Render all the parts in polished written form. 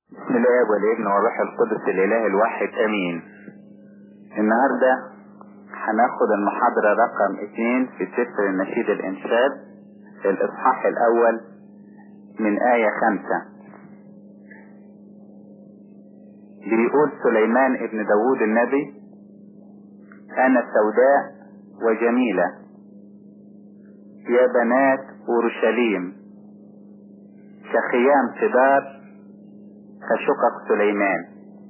بسم الله والابن والروح القدس الاله الواحد امين. النهاردة هناخد المحاضرة رقم 2 في سفر النشيد الانشاد، الاصحاح الاول من آية 5. بيقول سليمان ابن داود النبي: انا سوداء وجميلة يا بنات اورشليم، كخيام كدار كشقق سليمان.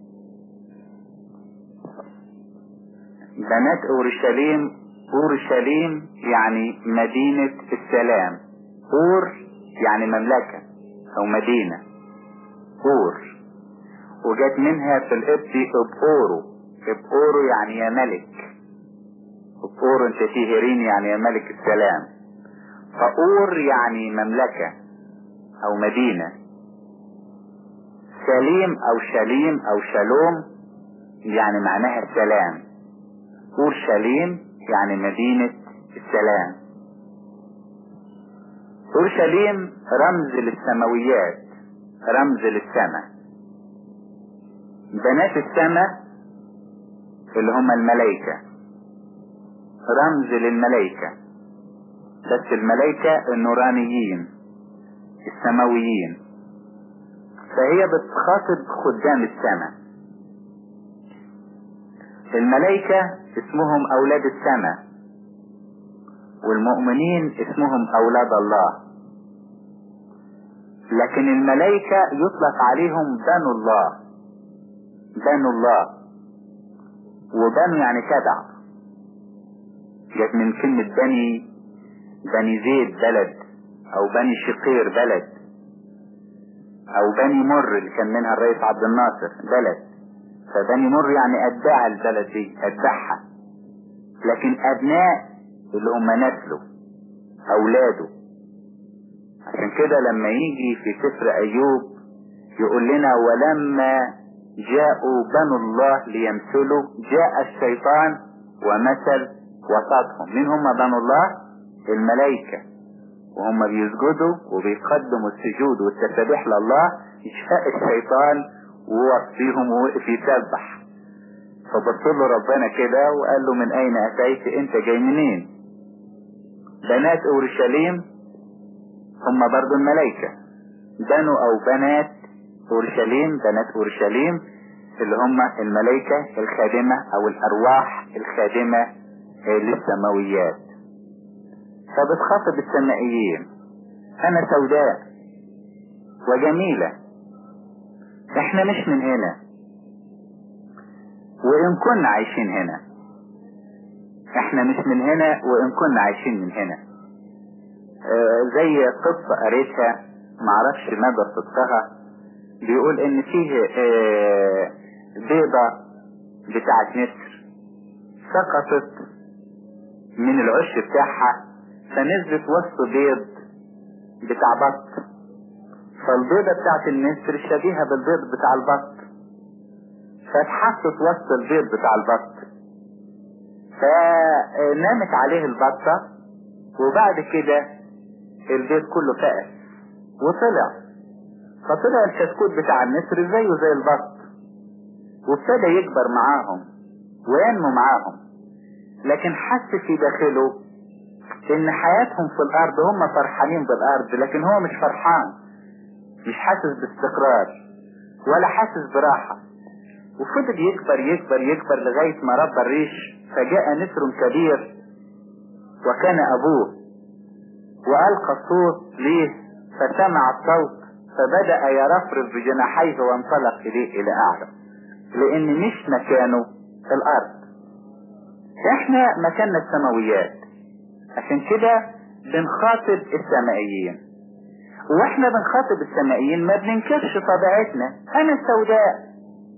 بنات اورشليم، اورشليم يعني مدينة السلام، اور يعني مملكة او مدينة، اور وجات منها في القبطي ابقورو. ابقورو يعني يا ملك، ابقورو انت تهرين يعني يا ملك السلام. فاور يعني مملكة او مدينة. سليم او شليم او شالوم يعني معناها السلام. اورشليم يعني مدينة السلام. اورشليم رمز للسماويات، رمز للسماء. بنات السماء اللي هم الملائكة، رمز للملائكة، بس الملائكة النورانيين السماويين. فهي بتخاطب خدام السماء. الملائكة اسمهم اولاد السماء، والمؤمنين اسمهم اولاد الله. لكن الملائكة يطلق عليهم بنو الله، بنو الله. وبنو يعني تبع، جت من كلمة بني، بني زيد بلد، او بني شقير بلد، او بني مر اللي كان منها الرئيس عبد الناصر بلد. فبني مر يعني اتباع البلد دي، اتباعها. لكن ابناء اللي هم نسله، اولاده. عشان كده لما يجي في سفر ايوب يقول لنا: ولما جاءوا بنو الله ليمثلوا جاء الشيطان ومثل وسطهم. مين هم بنو الله؟ الملائكة. وهم بيسجدوا وبيقدموا السجود والتسبيح لله، جاء الشيطان ووصيهم ووقف يسبح. فبص له ربنا كده وقال له: من اين اتيت؟ انت جاي منين؟ بنات اورشليم هم برضو الملائكة. بنو او بنات اورشليم، بنات اورشليم اللي هم الملائكة الخادمة او الارواح الخادمة للسماويات. فبتخاطب السمائيين: انا سوداء وجميلة. احنا مش من هنا، وان كنا عايشين هنا. احنا مش من هنا وان كنا عايشين من هنا. زي قصة قريتها معرفش مدى صدقها، بيقول ان فيه بيضة بتاعت نسر سقطت من العش بتاعها، فنزلت وسط بيض بتاع بط. فالبيضة بتاعت النسر شبيهة بالبيض بتاع البط، فاتحطت وسط البيض بتاع البط، فنامت عليه البطة. وبعد كده البيض كله فقس وطلع، فطلع الكتكوت بتاع النسر زيه زي البط، وابتدى يكبر معاهم وينمو معاهم. لكن حس في داخله ان حياتهم في الارض هم فرحانين بالارض، لكن هو مش فرحان، مش حاسس باستقرار ولا حاسس براحة. وفضل يكبر يكبر يكبر لغاية ما ربى الريش، فجاء نسر كبير وكان ابوه، والقى الصوت ليه، فسمع الصوت فبدأ يرفرف بجناحيه وانطلق اليه الى اعلى، لان مش مكانه الارض. احنا مكاننا السماويات. عشان كده بنخاطب السمائيين. واحنا بنخاطب السمائيين ما بننكرش طبيعتنا. انا سوداء،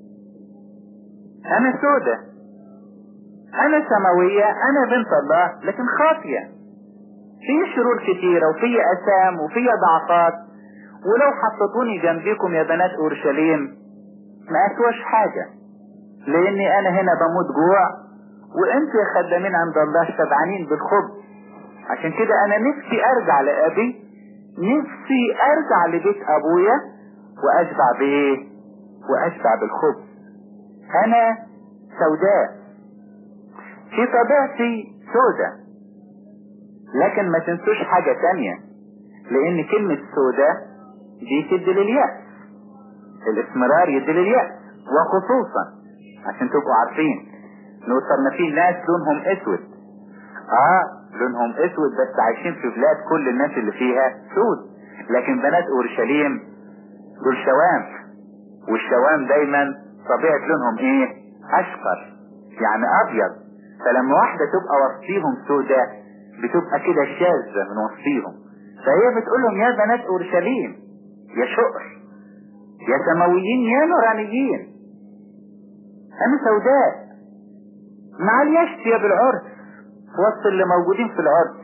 انا سودة، انا سماوية، انا بنت الله، لكن خاطية، في شرور كتيرة وفي اسام وفي ضعفات. ولو حطتوني جنبكم يا بنات اورشليم ما اسواش حاجة، لاني انا هنا بموت جوع وانتوا يا خدامين عند الله شبعانين بالخبز. عشان كده انا نفسي ارجع لابي، نفسي ارجع لبيت ابويا واشبع بايه؟ واشبع بالخبز. انا سوداء في طبيعتي سوداء. لكن ما تنسوش حاجة تانية، لان كلمة سوداء دي تدي لليأس، الاسمرار يدي لليأس. وخصوصا عشان تبقوا عارفين نوصلنا فيه ناس لونهم اسود، لونهم اسود بس عايشين في بلاد كل الناس اللي فيها سود. لكن بنات اورشليم دول شوام، والشوام دايما طبيعة لونهم ايه؟ اشقر، يعني ابيض. فلما واحدة تبقى وسطيهم سوداء بتبقى كده شاذة من وسطيهم. فهي بتقول لهم يا بنات اورشليم يا شقر يا سماويين يا نورانيين، انا سوداء معليش يا بالعرس في وسط اللي موجودين في العرس.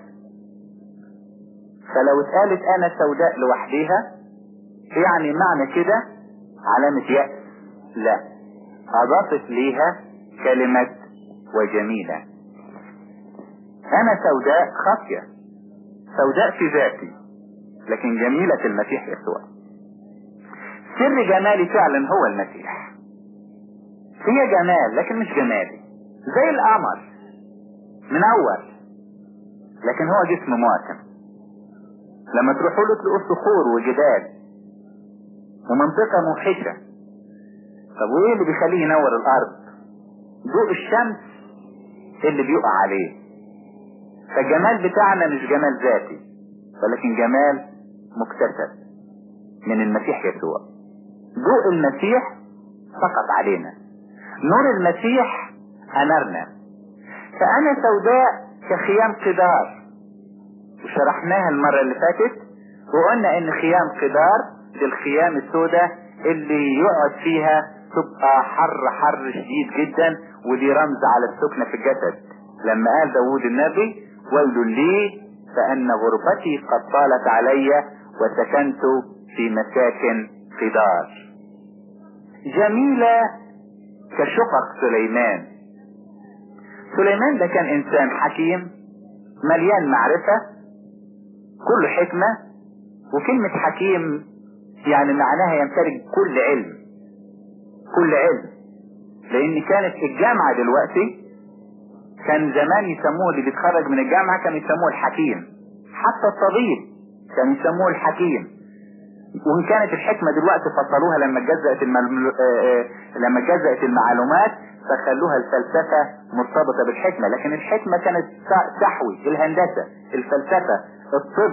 فلو اتقالت انا سوداء لوحديها يعني معنى كده علامة يأس، لا، اضافت ليها كلمة وجميلة. انا سوداء خافية، سوداء في ذاتي، لكن جميلة في المسيح يسوع. سر جمالي فعلا هو المسيح. هي جمال لكن مش جمالي، زي القمر منور لكن هو جسم مواطن. لما تروحوا له تلاقوا صخور وجبال ومنطقة موحشة. طب وايه اللي بيخليه ينور الارض؟ ضوء الشمس اللي بيقع عليه. فالجمال بتاعنا مش جمال ذاتي، ولكن جمال مكتسب من المسيح يسوع. ضوء المسيح سقط علينا، نور المسيح أنرنا. فأنا سوداء كخيام قدار، وشرحناها المرة اللي فاتت وقلنا ان خيام قدار دي الخيام السوداء اللي يقعد فيها تبقى حر شديد جدا، ودي رمز على السكنة في الجسد. لما قال داود النبي ويل لي فأن غربتي قد طالت علي وسكنت في مساكن قدار. جميلة كشقق سليمان. سليمان ده كان انسان حكيم مليان معرفة، كل حكمة. وكلمة حكيم يعني معناها يمتلك كل علم، كل علم. لان كانت الجامعة دلوقتي كان زمان يسموه اللي بيتخرج من الجامعة كان يسموه الحكيم، حتى الطبيب كان يسموه الحكيم. وان كانت الحكمة دلوقتي فصلوها لما جزأت المعلومات فخلوها الفلسفة مرتبطة بالحكمة. لكن الحكمة كانت تحوي الهندسة، الفلسفة، الطب،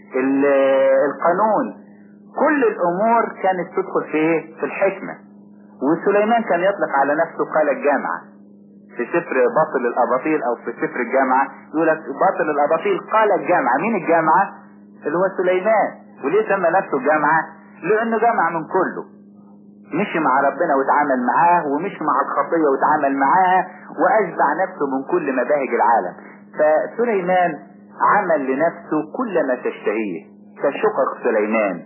القانون، كل الامور كانت تدخل في الحكمة. وسليمان كان يطلق على نفسه قال الجامعة. في سفر باطل الاباطيل او في سفر الجامعة يقول لك باطل الاباطيل قال الجامعة. مين الجامعة؟ اللي هو سليمان. وليه سمى نفسه الجامعة؟ لانه جمع من كله، مشي مع ربنا واتعامل معاه، ومشي مع الخطية واتعامل معاها، واشبع نفسه من كل مباهج العالم. فسليمان عمل لنفسه كل ما تشتهيه كشقق سليمان.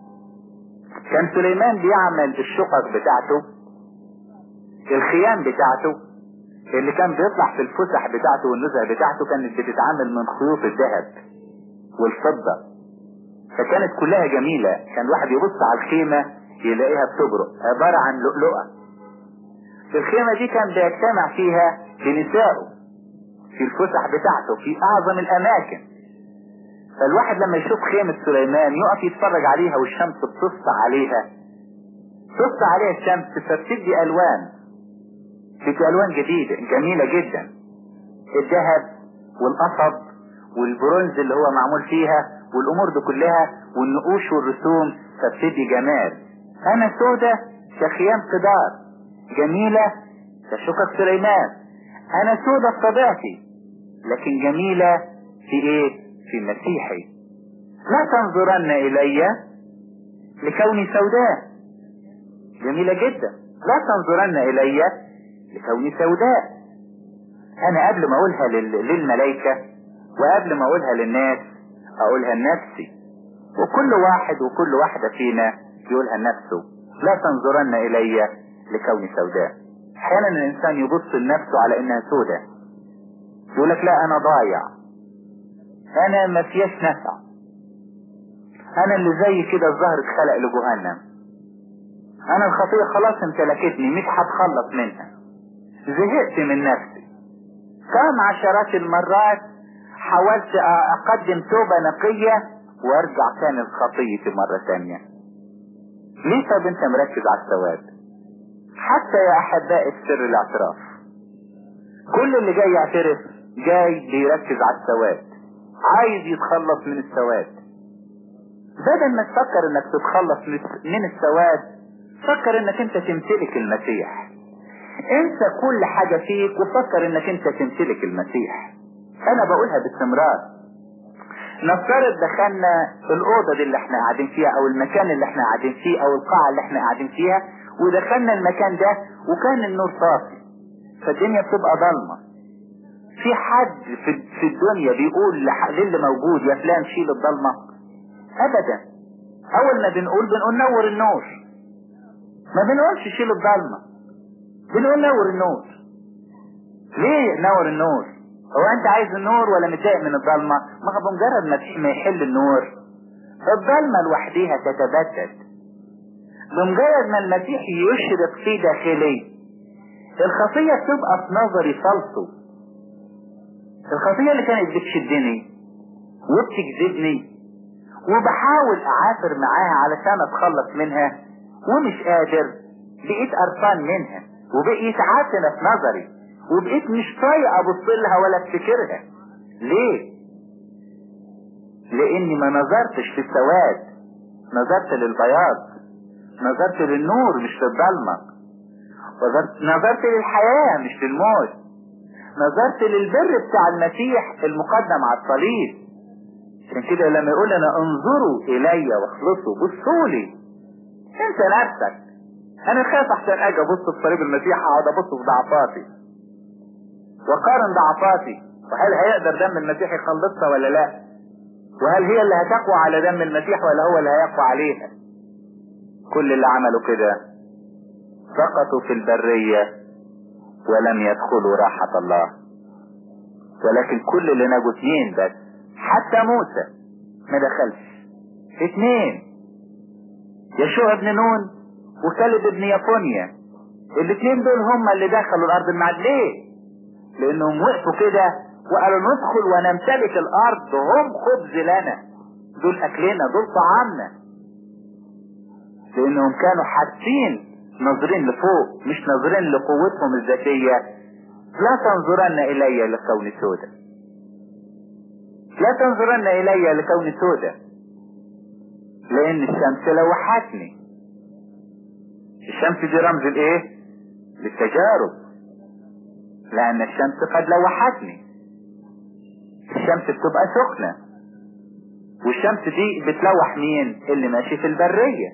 كان سليمان بيعمل الشقق بتاعته، الخيام بتاعته اللي كان بيطلع في الفسح بتاعته والنزهة بتاعته كانت بتتعامل من خيوط الذهب والفضة، فكانت كلها جميلة. كان الواحد يبص على الخيمة يلاقيها بتبرق، عبارة عن لؤلؤة. في الخيمة دي كان بيجتمع فيها بنسائه في الفسح بتاعته في اعظم الاماكن. فالواحد لما يشوف خيمة سليمان يقف يتفرج عليها والشمس بتسطع عليها، تسطع عليها الشمس فبتدي الوان، بتدي الوان جديدة جميلة جدا. الذهب والقصب والبرونز اللي هو معمول فيها والامور دي كلها والنقوش والرسوم فبتدي جمال. انا سودة كخيام قدار، جميلة كشقق سليمان. انا سودة بطبيعتي لكن جميلة في ايه؟ في مسيحي. لا تنظرن الي لكوني سوداء، جميلة جدا. لا تنظرن الي لكوني سوداء. انا قبل ما اقولها للملائكة وقبل ما اقولها للناس اقولها لنفسي، وكل واحد وكل واحدة فينا يقولها لنفسه. لا تنظرن الي لكوني سوداء. احيانا الانسان يبص لنفسه على انها سوداء، يقول لك لا انا ضايع، انا ما فيش نفع، انا اللي زي كده الظهر اتخلق لجهنم، انا الخطية خلاص امتلكتني، مش هتخلص منها، زهقت من نفسي. كم عشرات المرات حاولت اقدم توبة نقية وارجع تاني الخطية مرة تانية. ليه؟ طب انت مركز على السواد. حتى يا احبائي في سر الاعتراف، كل اللي جاي يعترف جاي بيركز على السواد، عايز يتخلص من السواد. بدل ما تفكر انك تتخلص من السواد، فكر انك انت تمتلك المسيح. انسى كل حاجة فيك وفكر انك انت تمتلك المسيح. انا بقولها باستمرار. نفترض دخلنا الأوضة دي اللي احنا قاعدين فيها او المكان اللي احنا قاعدين فيه او القاعة اللي احنا قاعدين فيها، ودخلنا المكان ده وكان النور طافي، فالدنيا بتبقى ضلمة. في حد في الدنيا بيقول للي موجود يا فلان شيل الضلمة؟ ابدا. اول ما بنقول نور النور، ما بنقولش شيل الضلمة، بنقول نور النور. ليه نور النور؟ هو انت عايز النور ولا متضايق من الضلمة؟ ما هو بمجرد ما يحل النور الضلمة لوحديها تتبدد. بمجرد ما المسيح يشرق في داخلي الخطية بتبقى في نظري فالصو. الخطية اللي كانت بتشدني وبتجذبني وبحاول اعافر معاها علشان اتخلص منها ومش قادر، بقيت قرفان منها وبقيت عاتنة في نظري وبقيت مش طايق ابص لها ولا افتكرها. ليه؟ لاني ما نظرتش في السواد، نظرت للبياض، نظرت للنور مش للظلمة، نظرت للحياة مش للموت، نظرت للبر بتاع المسيح المقدم على الصليب. عشان كده لما يقول لنا انظروا الي واخلصوا، بصوا لي. انت نفسك. انا خايف احسن اجي ابص في صليب المسيح اقعد ابص في ضعفاتي وقارن ضعفاتي، وهل هيقدر دم المسيح يخلصها ولا لا؟ وهل هي اللي هتقوى على دم المسيح ولا هو اللي هيقوى عليها؟ كل اللي عملوا كده سقطوا في البرية ولم يدخلوا راحة الله. ولكن كل اللي نجوا 2 بس، حتى موسى ما دخلش. 2، يشوع ابن نون وكالب ابن يفونيا، ال2 دول هم اللي دخلوا الارض المعد. ليه؟ لانهم وقفوا كده وقالوا ندخل ونمتلك الارض، هم خبز لنا، دول اكلنا، دول طعامنا. لانهم كانوا حاسين ناظرين لفوق، مش ناظرين لقوتهم الذاتية. لا تنظرن الي لكون سودا، لا تنظرن الي لكون سودا، لان الشمس لوحتني. الشمس دي رمز الايه؟ للتجارب، لان الشمس قد لوحتني. الشمس بتبقى سخنة، والشمس دي بتلوح مين؟ اللي ماشي في البرية.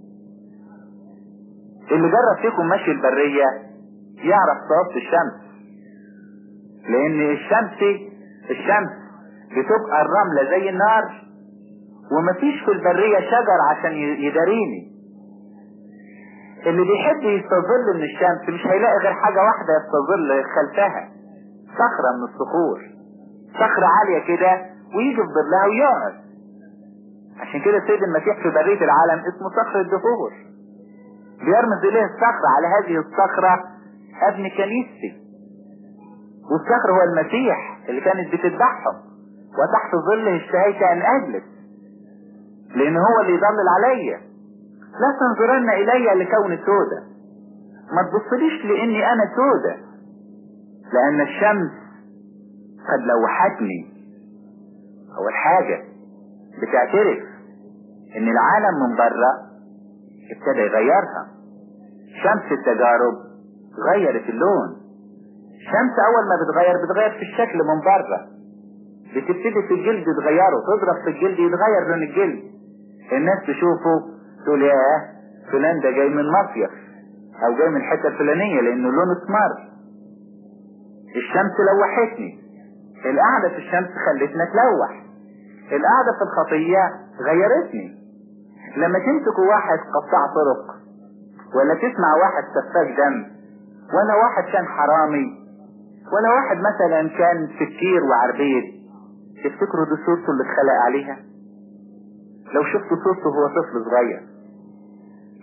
اللي جرب فيكم ماشي البرية يعرف صوت الشمس، لان الشمس بتبقى الرملة زي النار، ومفيش في البرية شجر عشان يداريني. اللي بيحب يستظل من الشمس مش هيلاقي غير حاجة واحدة يستظل خلفها، صخرة من الصخور، صخرة عالية كده ويجي في ظلها ويقعد. عشان كده السيد المسيح في برية العالم اسمه صخر الدهور، بيرمز اليه الصخرة. على هذه الصخرة ابن كنيستي، والصخر هو المسيح اللي كانت بتذبحهم، وتحت ظله اشتهيت ان اجلس، لان هو اللي يضلل عليا. لا تنظرن الي لكون سودة، ما تبصليش لاني انا سودة، لان الشمس قد لوحتني. اول حاجة بتعترف ان العالم من بره ابتدى يغيرها. شمس التجارب غيرت اللون. الشمس اول ما بتغير في الشكل من بره، بتبتدي في الجلد تغيره، تضرب في الجلد يتغير لون الجلد. الناس تشوفه تقول ياه فلان ده جاي من مصيف او جاي من الحته الفلانيه لانه لونه اسمر. الشمس لوحتني. القعده في الشمس خلتنا اتلوح. القعده في الخطيه غيرتني. لما تمسكوا واحد قطاع طرق، ولا تسمع واحد سفاك دم، ولا واحد كان حرامي، ولا واحد مثلا كان سكير وعربيد، تفتكروا دي صورته اللي اتخلق عليها؟ لو شفتوا صورته هو طفل صغير،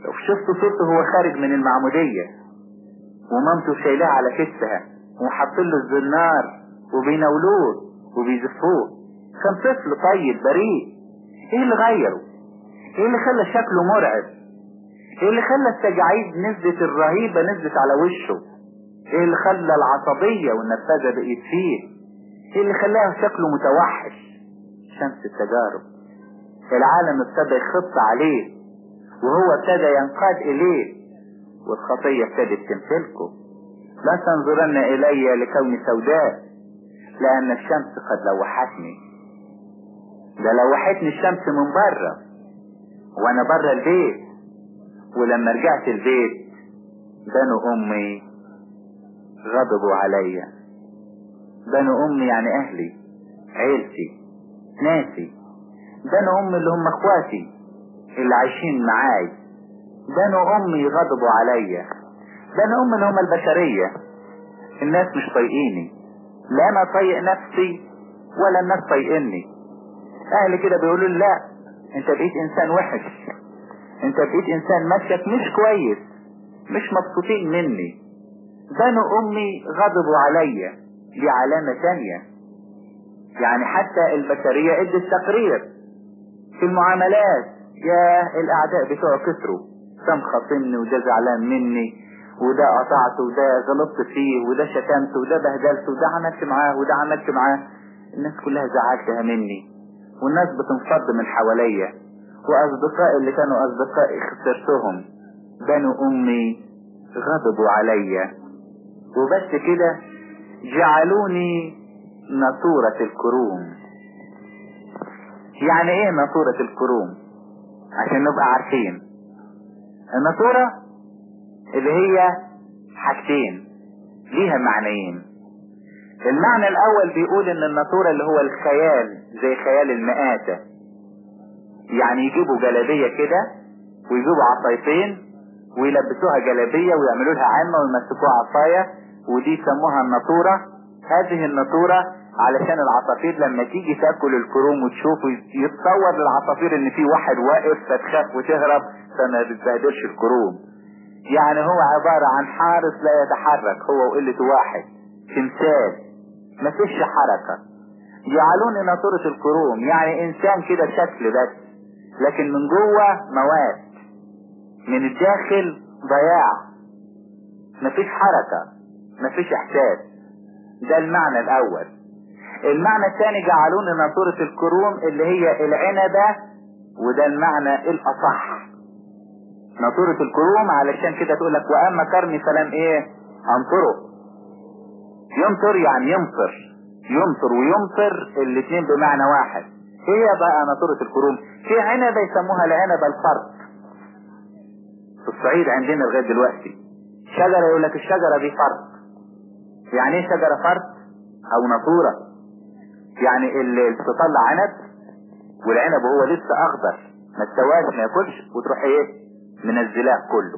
لو شفت صورته هو خارج من المعمودية ومامته شايلاه على كتفها وحاطين له الزنار وبيناولوه وبيزفوه، كان طفل طيب بريء. ايه اللي غيره؟ ايه اللي خلى شكله مرعب؟ ايه اللي خلى التجاعيد نزلت الرهيبة نزلت على وشه؟ ايه اللي خلى العصبية والنرفزة بقيت فيه؟ ايه اللي خلاه شكله متوحش؟ شمس التجارب. العالم ابتدى يخط عليه وهو ابتدى ينقاد اليه والخطية ابتدت تمثلكه. لا تنظرن الي لكوني سوداء لان الشمس قد لوحتني. ده لوحتني الشمس من بره وانا بره البيت، ولما رجعت البيت بنو امي غضبوا عليا. بنو امي يعني اهلي، عيلتي، ناسي. بنو امي اللي هم اخواتي اللي عايشين معاي. بنو امي غضبوا عليا. بنو امي اللي هم البشرية. الناس مش طايقيني، لا انا طايق نفسي ولا الناس طايقني. اهلي كده بيقولوا لي لا انت بقيت انسان وحش، انت بقيت انسان ماشيك مش كويس، مش مبسوطين مني. بنو امي غضبوا عليا. دي علامة تانية. يعني حتى البشرية ادت تقرير في المعاملات. يا الاعداء بتوع كتروا، ده مخاصمني وده زعلان مني وده قطعته وده غلطت فيه وده شتمته وده بهدلته وده عملت معاه وده عملت معاه. الناس كلها زعلتها مني والناس بتنفض من حواليا، واصدقائي اللي كانوا اصدقائي خسرتهم. بنو امي غضبوا عليا. وبس كده جعلوني ناطورة الكروم. يعني ايه ناطورة الكروم؟ عشان نبقى عارفين الناطورة اللي هي حاجتين ليها معنيين. المعنى الاول بيقول ان الناطورة اللي هو الخيال، زي خيال المآتة. يعني يجيبوا جلابية كده ويجيبوا عصايتين ويلبسوها جلابية ويعملوا لها عامة ويمسكوها عصاية، ودي يسموها الناطورة. هذه الناطورة علشان العصافير لما تيجي تاكل الكروم وتشوف يتصور للعصافير ان في واحد واقف فتخاف وتهرب فما بتبهدلش الكروم. يعني هو عبارة عن حارس لا يتحرك، هو وقلة واحد، تمثال مفيش حركة. جعلوني ناطورة الكروم، يعني انسان كده شكل بس، لكن من جوه مواد، من الداخل ضياع، مفيش حركة، مفيش احساس. ده المعنى الاول. المعنى الثاني جعلوني ناطورة الكروم اللي هي العنبة، وده المعنى الاصح. ناطورة الكروم علشان كده تقول لك واما كرمي فلم ايه انطره. ينطر يعني يمطر، يمطر ويمطر الاثنين بمعنى واحد. هي بقى ناطورة الكروم. في عنبة يسموها العنبة الفرد في الصعيد عندنا لغاية دلوقتي. شجرة يقول لك الشجرة دي فرد. يعني ايه شجرة فرد او ناطورة؟ يعني اللي تطلع عنب والعنب هو لسه اخضر ما استواش ما ياكلش، وتروح ايه منزلاه كله،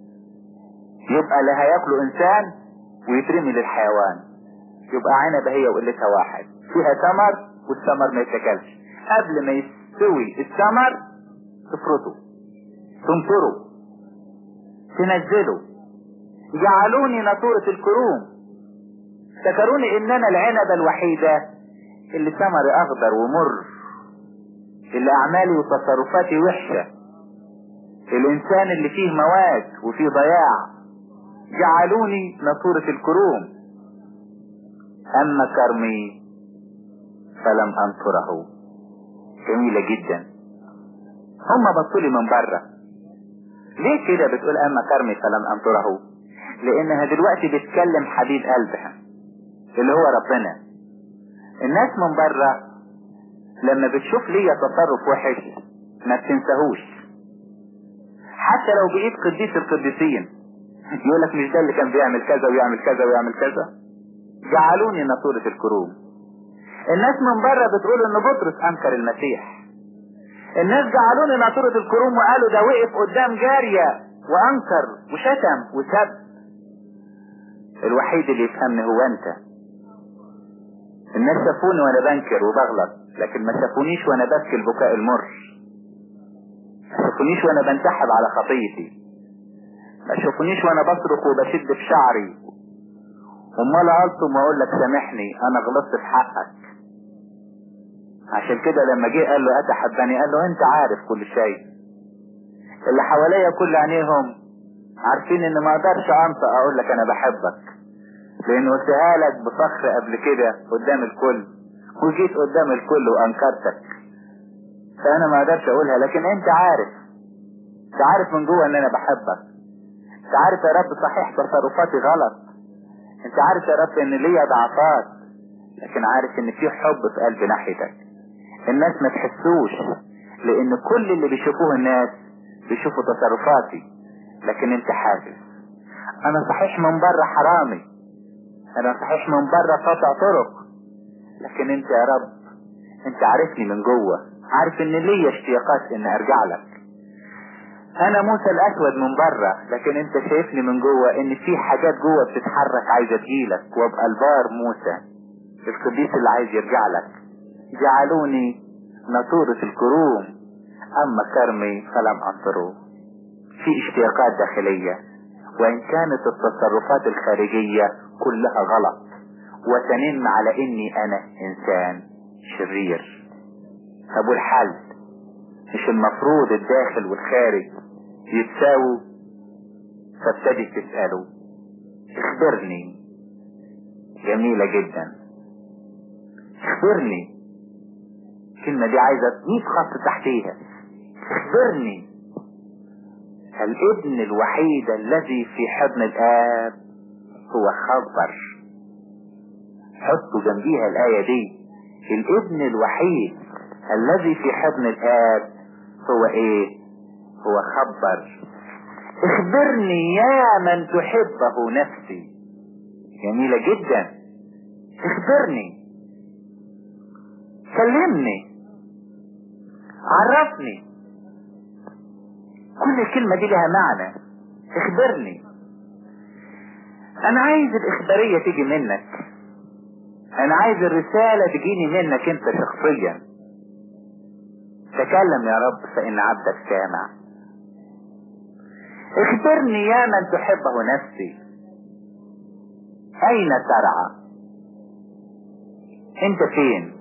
يبقى لا هياكله انسان ويترمي للحيوان. يبقى عنبة هي وقلتها واحد، فيها ثمر والثمر ما يتاكلش. قبل ما يستوي الثمر تفرطه، تمطره، تنزله. جعلوني ناطورة الكروم. افتكروني ان انا العنبة الوحيدة اللي ثمري اخضر ومر، اللي اعمالي وتصرفاتي وحشة، الانسان اللي فيه مواد وفيه ضياع. جعلوني ناطورة الكروم. اما كرمي فلم انطره. جميلة جدا. هم بصوا لي من بره. ليه كده بتقول اما كرمي فلم انطره؟ لانها دلوقتي بتكلم حبيب قلبها اللي هو ربنا. الناس من بره لما بتشوف ليا تصرف وحش ما بتنساهوش، حتى لو بقيت قديس القديسين يقولك مش ده اللي كان بيعمل كذا ويعمل كذا ويعمل كذا. جعلوني ناطورة الكروم. الناس من بره بتقول ان بطرس انكر المسيح. الناس جعلوني ناطورة الكروم وقالوا ده وقف قدام جارية وانكر وشتم وسب. الوحيد اللي يفهمني هو انت. الناس شافوني وانا بنكر وبغلط، لكن ما شافونيش وانا ببكي البكاء المر. ما شوفونيش وانا بنتحب على خطيتي، ما شوفونيش وانا بصرخ وبشد في شعري امال الطم واقول لك سامحني انا غلطت في حقك. عشان كده لما جه قال له اتحبني، قال له انت عارف كل شيء، اللي حواليا كل عينيهم عارفين ان ما اقدرش انطق اقول لك انا بحبك، لان قلتها لك بفخر قبل كده قدام الكل، وجيت قدام الكل وانكرتك، فانا ما اقدرش اقولها، لكن انت عارف من جوه ان انا بحبك. انت عارف يا رب صحيح تصرفاتي غلط، انت عارف يا رب ان ليا ضعفات، لكن عارف ان في حب في قلبي ناحيتك. الناس ما تحسوش، لان كل اللي بيشوفوه الناس بيشوفوا تصرفاتي، لكن انت حاسس. انا صحيح من بره حرامي، انا صحيح من بره قاطع طرق، لكن انت يا رب انت عارفني من جوه، عارف ان ليا اشتياقات ان ارجع لك. انا موسى الاسود من بره، لكن انت شايفني من جوه ان في حاجات جوه بتتحرك عايزه تجيلك، وابقى البار موسى القديس اللي عايز يرجع لك. جعلوني ناطورة الكروم اما كرمي فلم انصره. في اشتياقات داخلية، وان كانت التصرفات الخارجية كلها غلط وتنم على اني انا انسان شرير. طب والحل؟ مش المفروض الداخل والخارج يتساووا؟ فابتدي تسأله اخبرني. جميلة جدا، اخبرني. الكلمة دي عايزة 100 خط تحتيها. اخبرني. الابن الوحيد الذي في حضن الآب هو خبر. حطوا جنبيها الآية دي، الابن الوحيد الذي في حضن الآب هو ايه؟ هو خبر. اخبرني يا من تحبه نفسي. جميلة جدا. اخبرني، كلمني، عرفني. كل الكلمة دي لها معنى. اخبرني. انا عايز الاخبارية تيجي منك، انا عايز الرسالة تجيني منك انت شخصيا. تكلم يا رب فان عبدك سامع. اخبرني يا من تحبه نفسي. اين ترعى؟ انت فين؟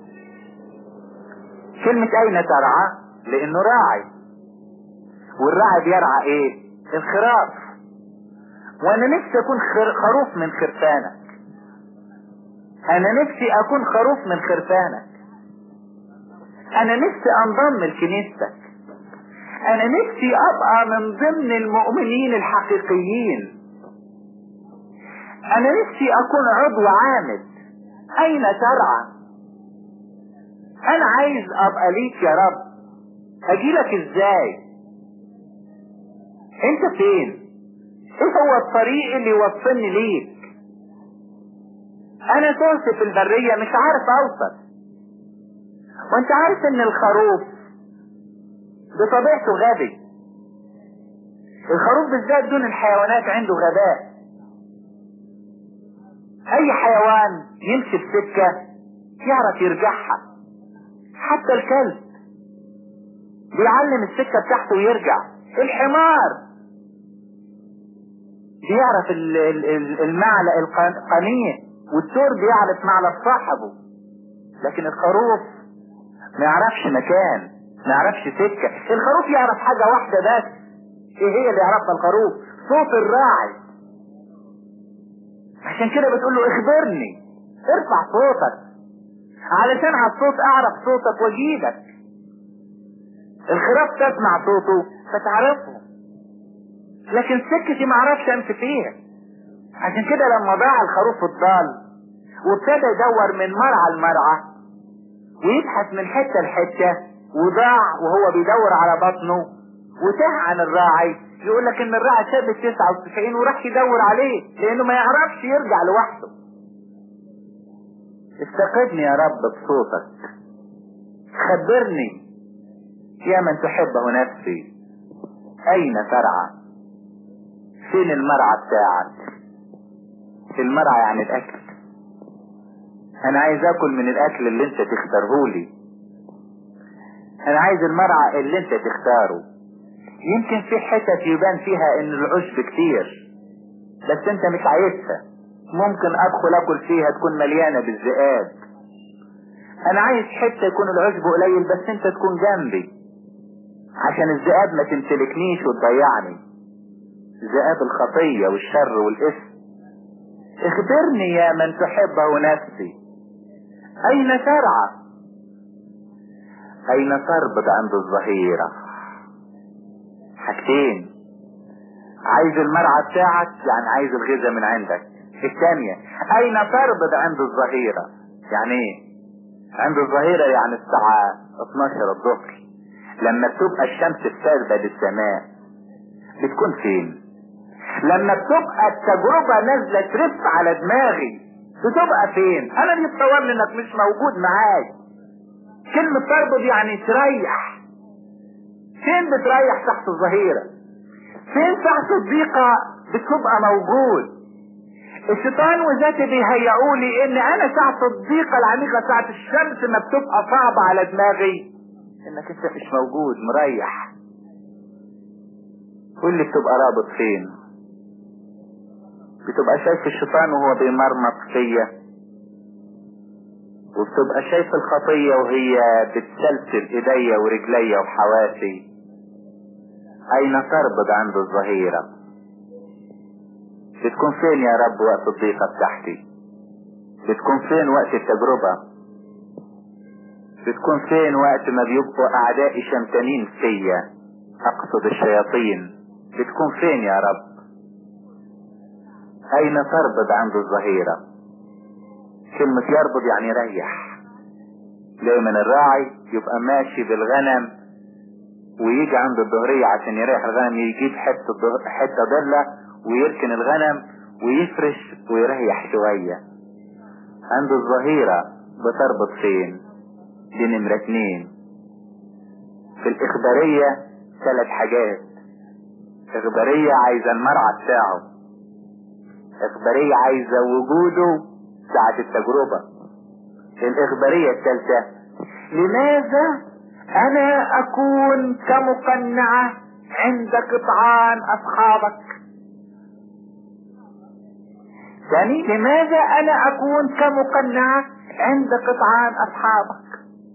كلمة اين ترعى لانه راعي، والراعي بيرعى ايه؟ الخراف. وانا نفسي اكون خروف من خرفانك، انا نفسي اكون خروف من خرفانك، انا نفسي انضم لكنيستك، انا نفسي ابقى من ضمن المؤمنين الحقيقيين، انا نفسي اكون عضو عامل. اين ترعى؟ انا عايز ابقى ليك يا رب. اجيلك ازاي؟ انت فين؟ ايه هو الطريق اللي يوصلني ليك؟ انا تهت في البرية مش عارف اوصل. وانت عارف ان الخروف بطبيعته غبي. الخروف بالذات دون الحيوانات عنده غباء. اي حيوان يمشي في سكة يعرف يرجعها، حتى الكلب بيعلم السكة بتاعته ويرجع. الحمار بيعرف المعلق القنية، والثور بيعرف معلق صاحبه، لكن الخروف ما يعرفش مكان، ما يعرفش سكة. الخروف يعرف حاجة واحدة بس، ايه هي اللي يعرفها الخروف؟ صوت الراعي. عشان كده بتقول له اخبرني، ارفع صوتك علشان على الصوت اعرف صوتك واجيبك. الخراف تسمع صوته فتعرفه، لكن سكتي ما اعرفش امشي فيها. عشان كده لما ضاع الخروف الضال وابتدى يدور من مرعى لمرعى ويبحث من حتة لحتة، وضاع وهو بيدور على بطنه وتاه عن الراعي، يقول لك ان الراعي ساب 99 وراح يدور عليه لانه ما يعرفش يرجع لوحده. استقدني يا رب بصوتك، خبرني يا من تحبه نفسي. اين ترعى؟ فين المرعى بتاعك؟ المرعى يعني الاكل. انا عايز اكل من الاكل اللي انت تختاره لي، انا عايز المرعى اللي انت تختاره. يمكن في حتت يبان فيها ان العشب كتير بس انت مش عايزها، ممكن ادخل اكل فيها تكون مليانة بالذئاب. انا عايز حتة يكون العشب قليل بس انت تكون جنبي عشان الذئاب ما تمتلكنيش وتضيعني، ذئاب الخطية والشر والاسم. اخبرني يا من تحبه نفسي، اين ترعى؟ اين تربط عند الظهيرة؟ حاجتين، عايز المرعى بتاعك يعني عايز الغذاء من عندك. الثانية اين تربط عند الظهيرة؟ يعني ايه عند الظهيرة؟ يعني الساعة 12 الظهر لما بتبقى الشمس بتغرب للسماء بتكون فين؟ لما بتبقى التجربة نازلة ترف على دماغي بتبقى فين؟ انا بيتصور لي انك مش موجود معاي. كلمة تربط يعني تريح. فين بتريح؟ تحت الظهيرة. فين؟ تحت الضيقة بتبقى موجود. الشيطان وذاته بيهيئوا لي ان انا ساعة الضيقة العميقة، ساعة الشمس ما بتبقى صعبة على دماغي، انك انت مش موجود مريح. قول لي بتبقى رابط فين؟ بتبقى شايف الشيطان وهو بيمرمط فيا، وبتبقى شايف الخطية وهي بتسلسل ايديا ورجليا وحواسي. اين تربط عند الظهيرة؟ بتكون فين يا رب وقت الضيقة بتاعتي؟ بتكون فين وقت التجربة؟ بتكون فين وقت ما بيبقوا اعدائي شمتانين فيا، اقصد الشياطين؟ بتكون فين يا رب؟ اين تربط عند الظهيرة؟ كلمة يربط يعني يريح. دايما الراعي يبقى ماشي بالغنم ويجي عند الظهرية عشان يريح الغنم، يجيب حتة ضلة ويركن الغنم ويفرش ويريح شوية. عند الظهيرة بتربط فين؟ دي نمرة 2. في الإخبارية 3 حاجات. إخبارية عايزة المرعى بتاعه، إخبارية عايزة وجوده ساعة التجربة. الإخبارية الثالثة، لماذا أنا أكون كمقنعة عند قطعان أصحابك؟ يعني لماذا أنا أكون كمقنعة عند قطعان أصحابك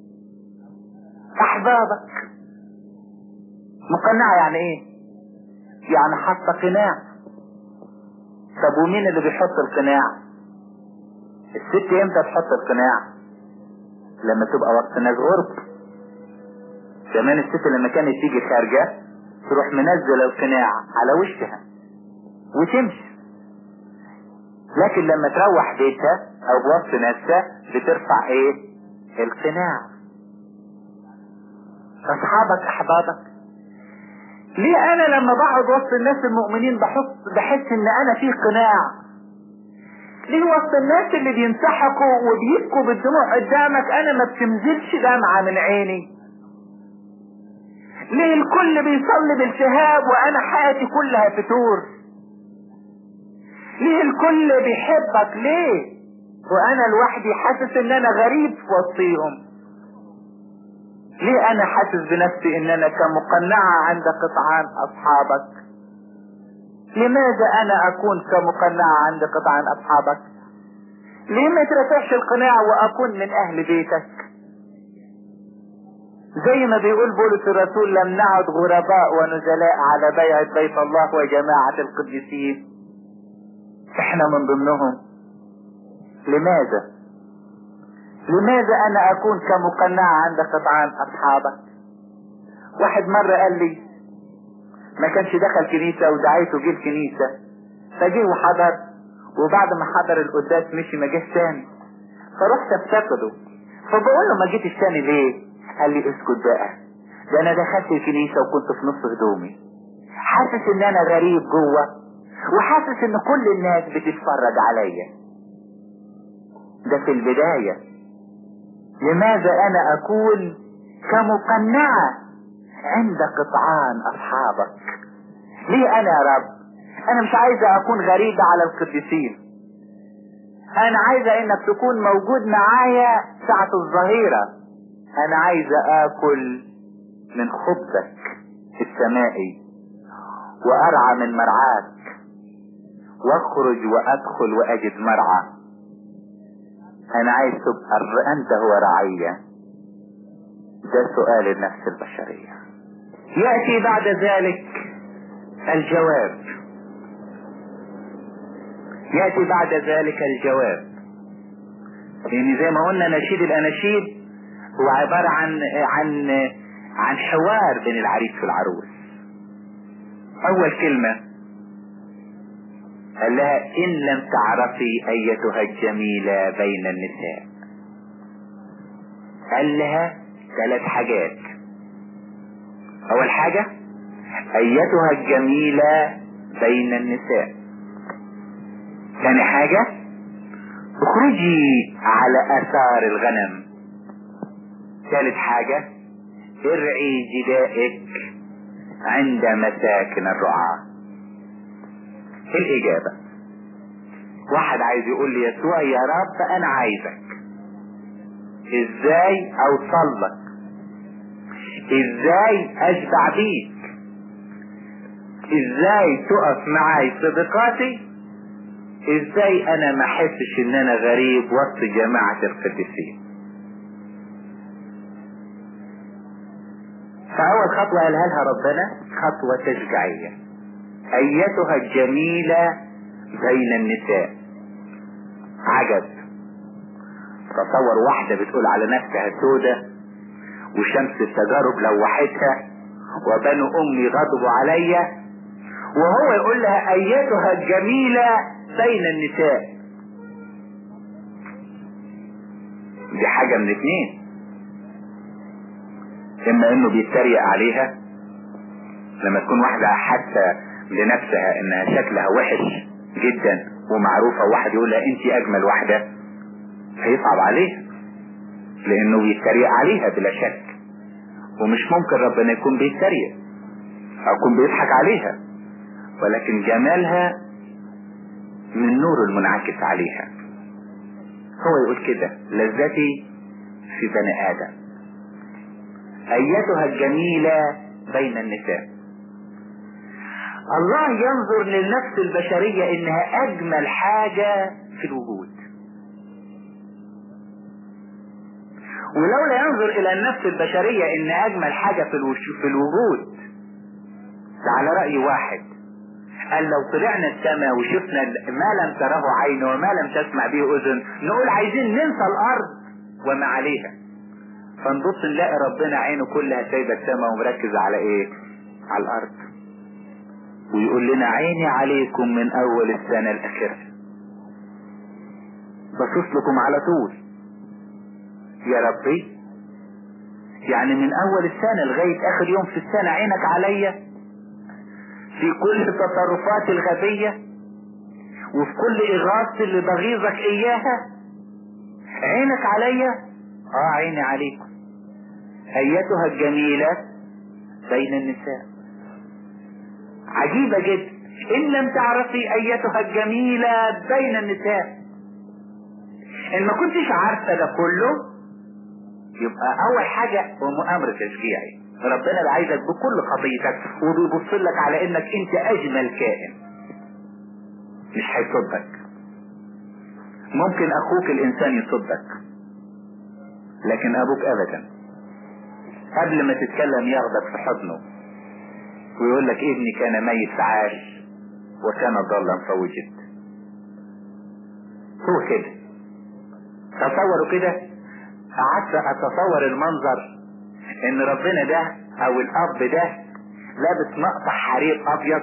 أحبابك؟ مقنعة يعني إيه؟ يعني حط قناع. طب ومين اللي بيحط القناع؟ الست امتى تحط القناع؟ لما تبقى وقت ناس غرب. كمان الست لما كانت تيجي خارجة تروح منزل القناع على وشها وتمشي، لكن لما تروح بيتها او بوسط ناسها بترفع ايه؟ القناع. اصحابك احبابك. ليه انا لما بقعد وسط الناس المؤمنين بحس ان انا في قناع؟ ليه وسط الناس اللي بينسحقوا وبيبكوا بالدموع قدامك انا ما بتنزلش دمعة من عيني؟ ليه الكل بيصلي بالشهاب وانا حياتي كلها فتور؟ ليه الكل بيحبك ليه وانا لوحدي حاسس ان انا غريب في وسطيهم؟ ليه انا حاسس بنفسي ان انا كمقنعة عند قطعان اصحابك؟ لماذا انا اكون كمقنعة عند قطعان اصحابك؟ ليه ما ترفعش القناع واكون من اهل بيتك؟ زي ما بيقول بولس الرسول لم نعد غرباء ونزلاء على بيعة بيت الله وجماعة القديسين، احنا من ضمنهم. لماذا انا اكون كمقنعة عند قطعان اصحابك؟ واحد مرة قال لي ما كانش دخل كنيسة ودعيته جه الكنيسة، فجه وحضر، وبعد ما حضر القداس مشي ما جه تاني، فرحت افتقده، فبقول له ما جيتش تاني ليه؟ قال لي اسكت بقى، ده انا دخلت الكنيسة وكنت في نص هدومي، حاسس ان انا غريب جوه، وحاسس ان كل الناس بتتفرج عليا. ده في البداية. لماذا انا اكون كمقنعة عند قطعان اصحابك؟ ليه انا يا رب؟ انا مش عايزة اكون غريبة على القديسين، انا عايزة انك تكون موجود معايا ساعة الظهيرة. انا عايزة اكل من خبزك، السمائي وارعى من مرعاك، واخرج وادخل واجد مرعى. انا عايز تبقى انت هو رعية. ده سؤال النفس البشرية. يأتي بعد ذلك الجواب. يأتي بعد ذلك الجواب، لان زي ما قلنا نشيد الاناشيد هو عبارة عن حوار بين العريس والعروس. اول كلمة قال لها ان لم تعرفي ايتها الجميلة بين النساء. قال لها 3 حاجات. اول حاجة ايتها الجميلة بين النساء. ثاني حاجة اخرجي على اثار الغنم. ثالث حاجة ارعي جدائك عند مساكن الرعاة. الإجابة، واحد عايز يقول لي يسوع يا رب أنا عايزك، إزاي أوصل لك؟ إزاي أشبع بيك؟ إزاي تقف معاي صدقاتي؟ إزاي أنا ما أحسش إن أنا غريب وسط جماعة القديسين؟ فأول خطوة قالها لها ربنا خطوة تشجيعية، أيتها الجميلة بين النساء. عجب، تصور واحدة بتقول على نفسها سودة وشمس التجارب لوحتها وبنو أمي غضبوا عليا، وهو يقول لها أيتها الجميلة بين النساء. دي حاجة من 2، اما انه بيتريق عليها لما تكون واحدة حتى لنفسها انها شكلها وحش جدا ومعروفة، وواحد يقول لها انت اجمل واحدة، هيصعب عليها لانه بيتريق عليها بلا شك. ومش ممكن ربنا يكون بيتريق او يكون بيضحك عليها، ولكن جمالها من نور المنعكس عليها. هو يقول كده لذتي في بني ادم. ايتها الجميلة بين النساء. الله ينظر للنفس البشرية انها اجمل حاجة في الوجود، ولولا ينظر الى النفس البشرية ان اجمل حاجة في الوجود، على رأي واحد قال لو طلعنا السماء وشفنا ما لم تره عين وما لم تسمع به اذن نقول عايزين ننسى الارض وما عليها، فنبص نلاقي ربنا عينه كلها سايبه السماء ومركز على ايه؟ على الارض، ويقول لنا عيني عليكم من اول السنة الاخيرة، بصص لكم على طول يا ربي. يعني من اول السنة لغاية اخر يوم في السنة عينك عليا في كل تصرفات الغبية وفي كل اغاثة اللي بغيظك اياها، عينك عليا. عيني عليكم ايتها الجميلة بين النساء. عجيبة جدا، ان لم تعرفي ايتها الجميلة بين النساء. ان ما كنتش عارفة ده كله يبقى اول حاجة هو امر تشجيعي. ربنا عايزك بكل خطيتك وبيبص لك على انك انت اجمل كائن، مش هيصدك. ممكن اخوك الانسان يصدك لكن ابوك ابدا. قبل ما تتكلم ياخدك في حضنه ويقول لك ابني كان ميت فعاش وكان ضالا فوجد. هو كده. تصوروا كده، قعدت اتصور المنظر ان ربنا ده او الاب ده لابس مقطع حرير ابيض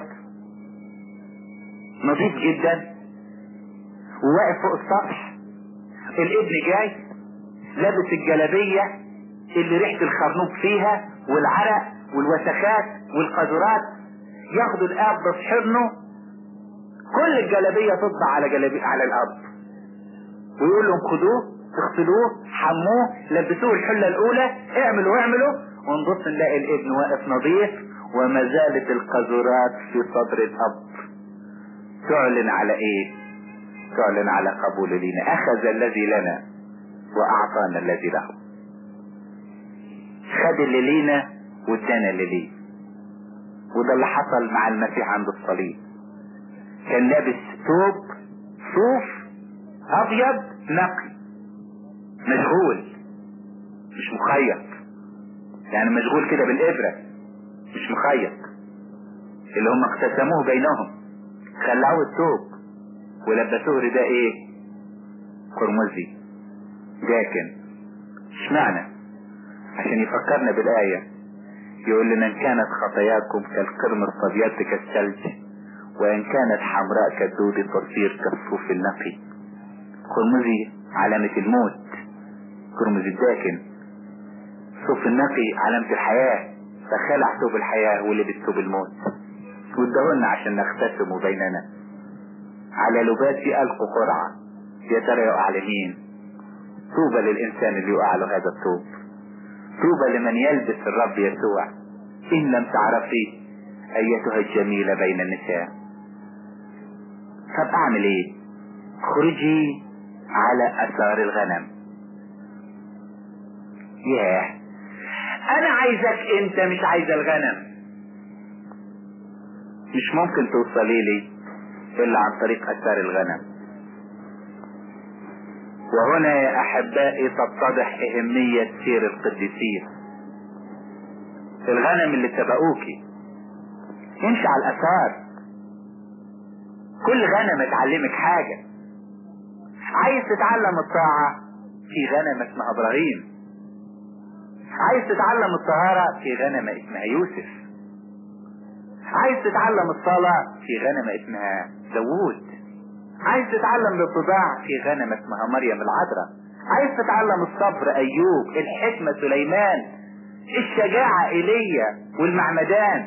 نظيف جدا وواقف فوق السطح، الابن جاي لابس الجلابية اللي ريحة الخرنوب فيها والعرق والوسخات والقذرات، ياخدوا الاب بحضنه، كل الجلابية تطبع على الاب ويقول لهم خدوه اغسلوه حموه لبسوه الحلة الاولى اعملوا ونبص نلاقي الابن واقف نظيف وما زالت القذرات في صدر الاب. تعلن على ايه؟ تعلن على قبول لنا. اخذ الذي لنا واعطانا الذي له. خد اللي لينا وادانا اللي ليه. وده اللي حصل مع المسيح عند الصليب. كان لابس ثوب صوف ابيض نقي، مشغول، مش مخيط، يعني مشغول كده بالابرة، مش مخيط، اللي هم اقتسموه بينهم، خلعوا الثوب ولبسوه رداء ايه؟ قرمزي داكن. اشمعنى؟ عشان يفكرنا بالآية، يقول لنا ان كانت خطاياكم كالقرمز فابيض كالثلج وان كانت حمراء كالدود تصير كالصوف النقي. قرمزي علامة الموت، قرمز الداكن، صوف النقي علامة الحياة، فخلع ثوب الحياة ولبس ثوب الموت وادهولنا عشان نختسم بيننا. على لباسي ألقوا قرعة، يا ترى يقع لمين؟ طوبى للإنسان اللي يقع له هذا الثوب، طوبى لمن يلبس الرب يسوع. إن لم تعرفي أيتها الجميلة بين النساء. طب أعمل إيه؟ خرجي على أثار الغنم. ياه، أنا عايزك أنت، مش عايز الغنم. مش ممكن توصلي لي إلا عن طريق أثار الغنم. وهنا يا أحبائي تتضح أهمية سير القديسين. الغنم اللي سبقوكي يمشي على الأثار. كل غنم تعلمك حاجة. عايز تتعلم الطاعة، في غنم اسمها إبراهيم. عايز تتعلم الطهارة، في غنمة اسمها يوسف. عايز تتعلم الصلاة، في غنمة اسمها داوود. عايز تتعلم الاتضاع، في غنمة اسمها مريم العذراء. عايز تتعلم الصبر، ايوب. الحكمة سليمان. الشجاعة ايليا والمعمدان.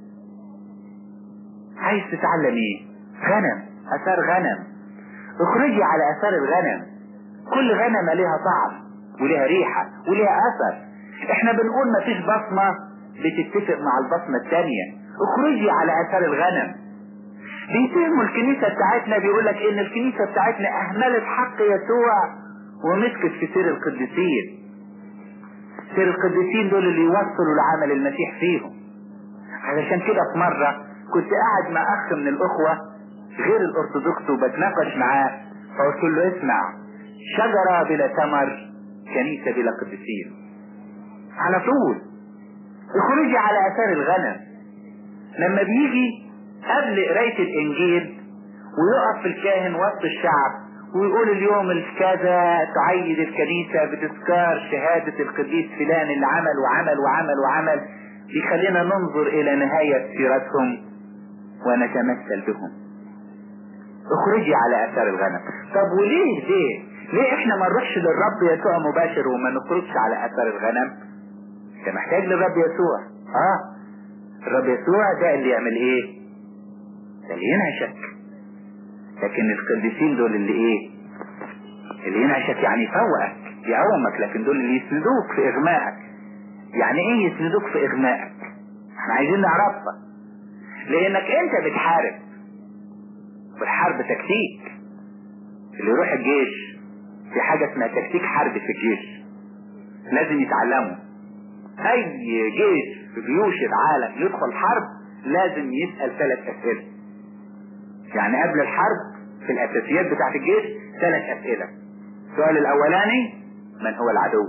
عايز تتعلم ايه؟ غنم، اثار غنم. اخرجي على اثار الغنم. كل غنمة ليها طعم وليها ريحة وليها اثر. احنا بنقول مفيش بصمة بتتفق مع البصمة التانية. اخرجي على اثار الغنم. بيتهموا الكنيسة بتاعتنا، بيقولك ان الكنيسة بتاعتنا اهملت حق يسوع ومسكت في سير القديسين. سير القديسين دول اللي يوصلوا لعمل المسيح فيهم. علشان كده في مرة كنت قاعد مع اخ من الاخوة غير الارثوذكس وبتناقش معاه، فقلت له اسمع، شجرة بلا ثمر كنيسة بلا قديسين. على طول اخرجي على اثار الغنم. لما بيجي قبل قراية الانجيل ويقف الكاهن وسط الشعب ويقول اليوم الكذا تعيد الكنيسة بتذكار شهادة القديس فلان اللي عمل وعمل وعمل وعمل، بيخلينا ننظر الى نهاية سيرتهم ونتمثل بهم. اخرجي على اثار الغنم. طب وليه ليه احنا ما نروحش للرب يسوع مباشر وما نخرجش على اثار الغنم؟ انت محتاج للرب يسوع. الرب يسوع ده اللي يعمل ايه؟ ده اللي ينعشك. لكن القديسين دول اللي ايه؟ اللي ينعشك يعني يفوقك يقومك، لكن دول اللي يسندوك في اغمائك. يعني ايه يسندوك في اغمائك؟ احنا عايزين نعرفها، لانك انت بتحارب، والحرب تكتيك. اللي يروح الجيش في حاجة اسمها تكتيك حرب في الجيش، لازم يتعلموا. اي جيش في جيوش العالم يدخل حرب لازم يسأل 3 اسئلة. يعني قبل الحرب في الاساسيات بتاعت الجيش 3 اسئلة. السؤال الاولاني من هو العدو؟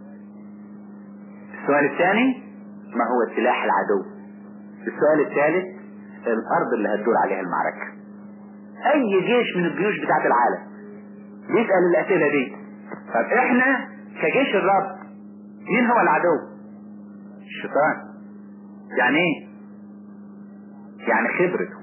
السؤال الثاني ما هو سلاح العدو؟ السؤال الثالث الارض اللي هتدور عليها المعركة. اي جيش من الجيوش بتاعت العالم بيسأل الاسئلة دي. طب احنا كجيش الرب مين هو العدو؟ الشيطان. يعني ايه؟ يعني خبرته.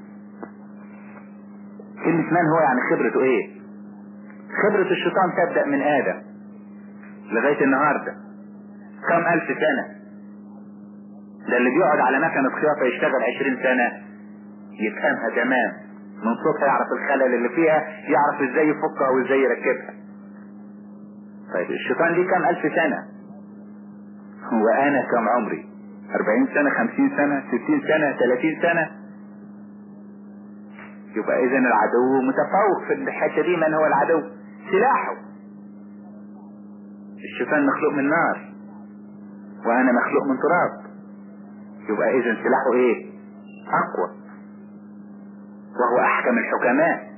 كلمة من هو يعني خبرته ايه؟ خبرة الشيطان تبدأ من آدم لغاية النهاردة. كم 1000 سنة. ده اللي بيقعد على مكنة خياطة يشتغل 20 سنة يفهمها تمام، من صوتها يعرف الخلل اللي فيها، يعرف ازاي يفكها وازاي يركبها. طيب الشيطان ليه كم 1000 سنة؟ وانا كم عمري؟ 40 سنة، 50 سنة، 60 سنة، 30 سنة. يبقى اذا العدو متفوق في الحتة دي. من هو العدو؟ سلاحه. الشيطان مخلوق من نار وانا مخلوق من تراب. يبقى اذا سلاحه ايه؟ اقوى وهو احكم الحكماء.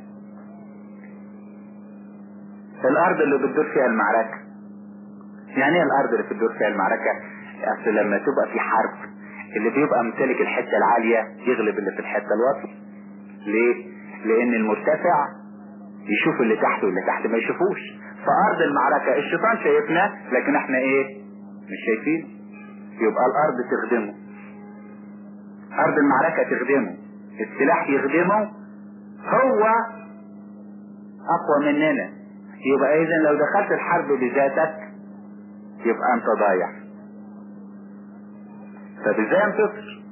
الارض اللي بتدور فيها المعركة، يعني ايه الارض اللي بتدور فيها المعركة؟ اصل لما تبقى في حرب اللي بيبقى ممتلك الحتة العالية يغلب اللي في الحتة الوسطى. ليه؟ لان المرتفع يشوف اللي تحته واللي تحت ما يشوفوش. فارض المعركة الشيطان شايفنا لكن احنا ايه؟ مش شايفين. يبقى الارض تخدمه، ارض المعركة تخدمه، السلاح يخدمه، هو اقوى مننا. يبقى اذا لو دخلت الحرب بذاتك يبقى انت ضايع. طب ازاي انتصر؟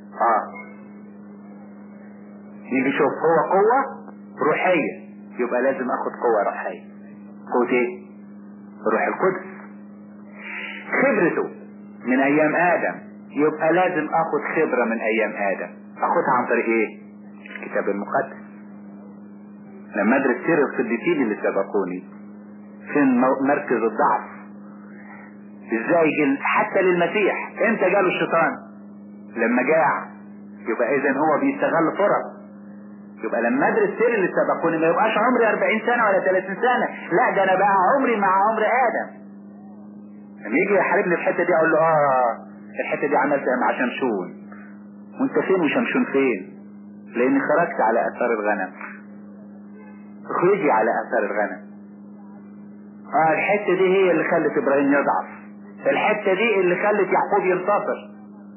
يجي شوف هو قوة روحية، يبقى لازم اخد قوة روحية. قوة ايه؟ روح القدس. خبرته من ايام ادم، يبقى لازم اخد خبرة من ايام ادم. اخدها عن طريق ايه؟ الكتاب المقدس. لما ادرس سير القديسين اللي سبقوني فين مركز الضعف، ازاي حتى للمسيح امتى جاله الشيطان؟ لما جاع. يبقى اذا هو بيستغل فرص. يبقى لما ادرس سير اللي سبقوني ما يبقاش عمري 40 سنة ولا 30 سنة، لا ده انا بقى عمري مع عمر ادم. لما يجي يحاربني الحتة دي اقول له الحتة دي عملتها مع شمشون. وانت فين وشمشون فين؟ لاني خرجت على اثار الغنم. اخرجي على اثار الغنم. الحتة دي هي اللي خلت ابراهيم يضعف، الحتة دي اللي خلت يعقوب ينتصر.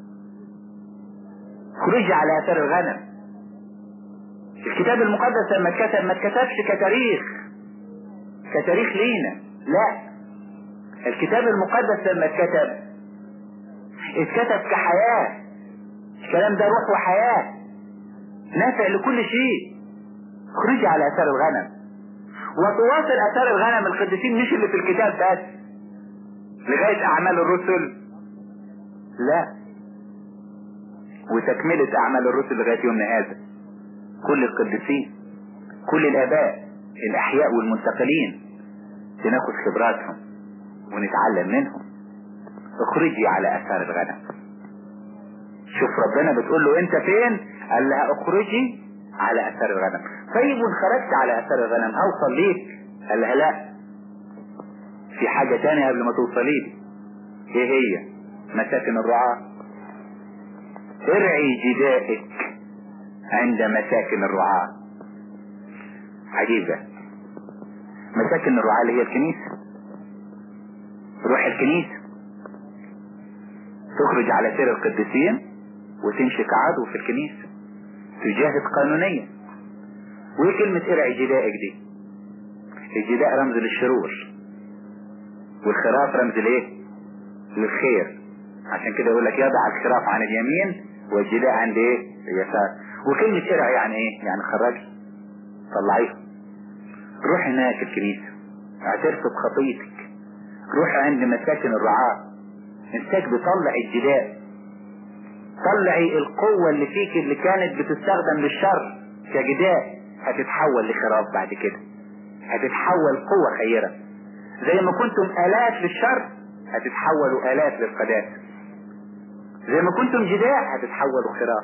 اخرجي على اثار الغنم. الكتاب المقدس لما اتكتب ما اتكتبش كتاريخ لينا، لا. الكتاب المقدس لما اتكتب كحياة. الكلام ده روح وحياة، نافع لكل شيء. اخرجي على اثار الغنم. وتواصل اثار الغنم القديسين مش اللي في الكتاب بس لغاية اعمال الرسل، لا، وتكملة اعمال الرسل لغاية يومنا هذا. كل القديسين، كل الاباء الاحياء والمنتقلين بناخد خبراتهم ونتعلم منهم. اخرجي على اثار الغنم. شوف ربنا بتقول له انت فين؟ قال لها اخرجي على اثار الغنم. طيب وان خرجت على اثار الغنم اوصل ليك؟ قال لها لا، في حاجة تانية قبل ما توصلي لي. ايه هي؟ مساكن الرعاة. ارعي جدائك عند مساكن الرعاة. عجيبة. مساكن الرعاة اللي هي الكنيسة. روح الكنيسة، تخرج على سير القديسين وتمشي كعضو في الكنيسة، تجاهد قانونيا. وايه كلمة ارعي جدائك دي؟ الجداء رمز للشرور، والخراف رمز ليه؟ للخير. عشان كده يقول لك يضع الخراف عن اليمين والجداء عند ايه؟ اليسار. وكلمة ارعي يعني ايه؟ يعني خرجي، طلعيه. روح هناك الكنيسة، اعترف بخطيتك، روح عند مساكن الرعاة. انتك بطلع الجداء، طلعي القوة اللي فيك اللي كانت بتستخدم للشر كجداء، هتتحول لخراف بعد كده، هتتحول قوة خيرة. زي ما كنتم آلاف للشر هتتحولوا آلاف للقداسة، زي ما كنتم جداء هتتحولوا خراف.